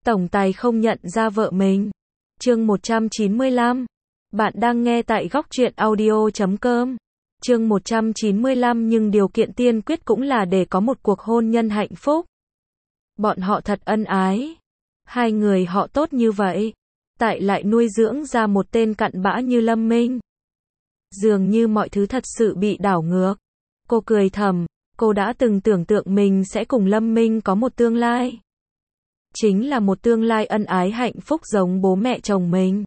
Tổng tài không nhận ra vợ mình. Chương 195. Bạn đang nghe tại góc truyện audio.com. Chương 195, nhưng điều kiện tiên quyết cũng là để có một cuộc hôn nhân hạnh phúc. Bọn họ thật ân ái. Hai người họ tốt như vậy, tại lại nuôi dưỡng ra một tên cặn bã như Lâm Minh. Dường như mọi thứ thật sự bị đảo ngược. Cô cười thầm, cô đã từng tưởng tượng mình sẽ cùng Lâm Minh có một tương lai. Chính là một tương lai ân ái hạnh phúc giống bố mẹ chồng mình.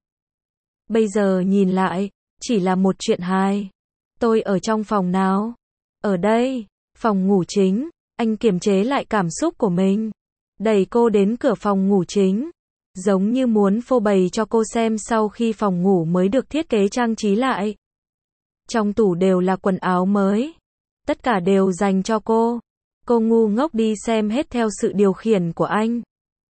Bây giờ nhìn lại, chỉ là một chuyện hài. Tôi ở trong phòng nào? Ở đây, phòng ngủ chính. Anh kiềm chế lại cảm xúc của mình, đẩy cô đến cửa phòng ngủ chính, giống như muốn phô bày cho cô xem sau khi phòng ngủ mới được thiết kế trang trí lại. Trong tủ đều là quần áo mới, tất cả đều dành cho cô. Cô ngu ngốc đi xem hết theo sự điều khiển của anh.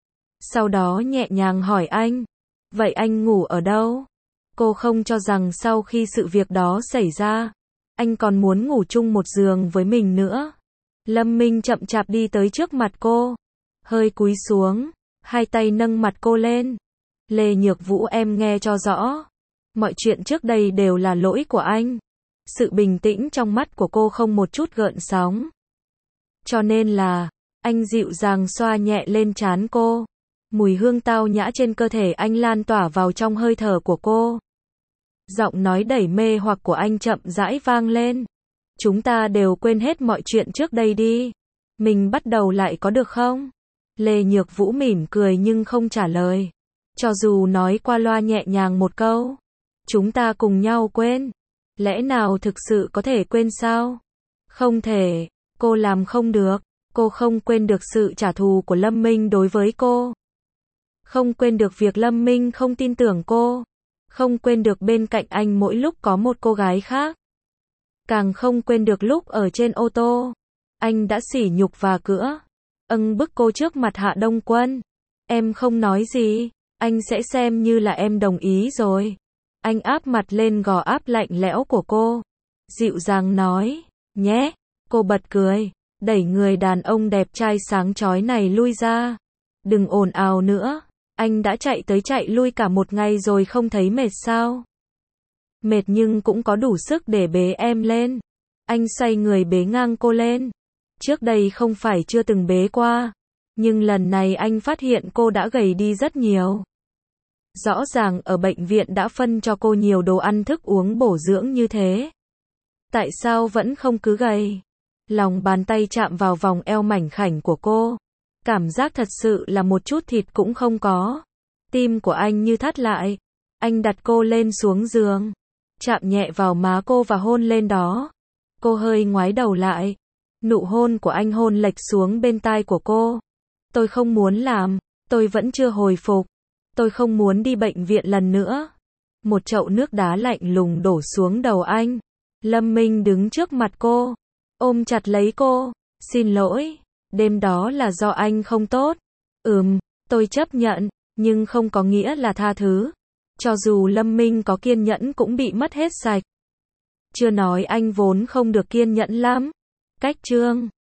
Sau đó nhẹ nhàng hỏi anh, vậy anh ngủ ở đâu? Cô không cho rằng sau khi sự việc đó xảy ra, anh còn muốn ngủ chung một giường với mình nữa. Lâm Minh chậm chạp đi tới trước mặt cô, hơi cúi xuống, hai tay nâng mặt cô lên. Lê Nhược Vũ, em nghe cho rõ. Mọi chuyện trước đây đều là lỗi của anh. Sự bình tĩnh trong mắt của cô không một chút gợn sóng. Cho nên là, anh dịu dàng xoa nhẹ lên trán cô. Mùi hương tao nhã trên cơ thể anh lan tỏa vào trong hơi thở của cô. Giọng nói đầy mê hoặc của anh chậm rãi vang lên. Chúng ta đều quên hết mọi chuyện trước đây đi. Mình bắt đầu lại có được không? Lê Nhược Vũ mỉm cười nhưng không trả lời. Cho dù nói qua loa nhẹ nhàng một câu, chúng ta cùng nhau quên. Lẽ nào thực sự có thể quên sao? Không thể, cô làm không được. Cô không quên được sự trả thù của Lâm Minh đối với cô. Không quên được việc Lâm Minh không tin tưởng cô. Không quên được bên cạnh anh mỗi lúc có một cô gái khác. Càng không quên được lúc ở trên ô tô, anh đã sỉ nhục và cữa bức cô trước mặt Hạ Đông Quân. Em không nói gì, anh sẽ xem như là em đồng ý rồi. Anh áp mặt lên gò áp lạnh lẽo của cô, dịu dàng nói, nhé. Cô bật cười, đẩy người đàn ông đẹp trai sáng chói này lui ra. Đừng ồn ào nữa, anh đã chạy tới chạy lui cả một ngày rồi không thấy mệt sao? Mệt nhưng cũng có đủ sức để bế em lên. Anh xoay người bế ngang cô lên. Trước đây không phải chưa từng bế qua, nhưng lần này anh phát hiện cô đã gầy đi rất nhiều. Rõ ràng ở bệnh viện đã phân cho cô nhiều đồ ăn thức uống bổ dưỡng như thế. Tại sao vẫn không cứ gầy? Lòng bàn tay chạm vào vòng eo mảnh khảnh của cô. Cảm giác thật sự là một chút thịt cũng không có. Tim của anh như thắt lại. Anh đặt cô lên xuống giường, chạm nhẹ vào má cô và hôn lên đó. Cô hơi ngoái đầu lại. Nụ hôn của anh hôn lệch xuống bên tai của cô. Tôi không muốn làm, tôi vẫn chưa hồi phục. Tôi không muốn đi bệnh viện lần nữa. Một chậu nước đá lạnh lùng đổ xuống đầu anh. Lâm Minh đứng trước mặt cô, ôm chặt lấy cô. Xin lỗi, đêm đó là do anh không tốt. Tôi chấp nhận, nhưng không có nghĩa là tha thứ. Cho dù Lâm Minh có kiên nhẫn cũng bị mất hết sạch. Chưa nói anh vốn không được kiên nhẫn lắm. Cách chương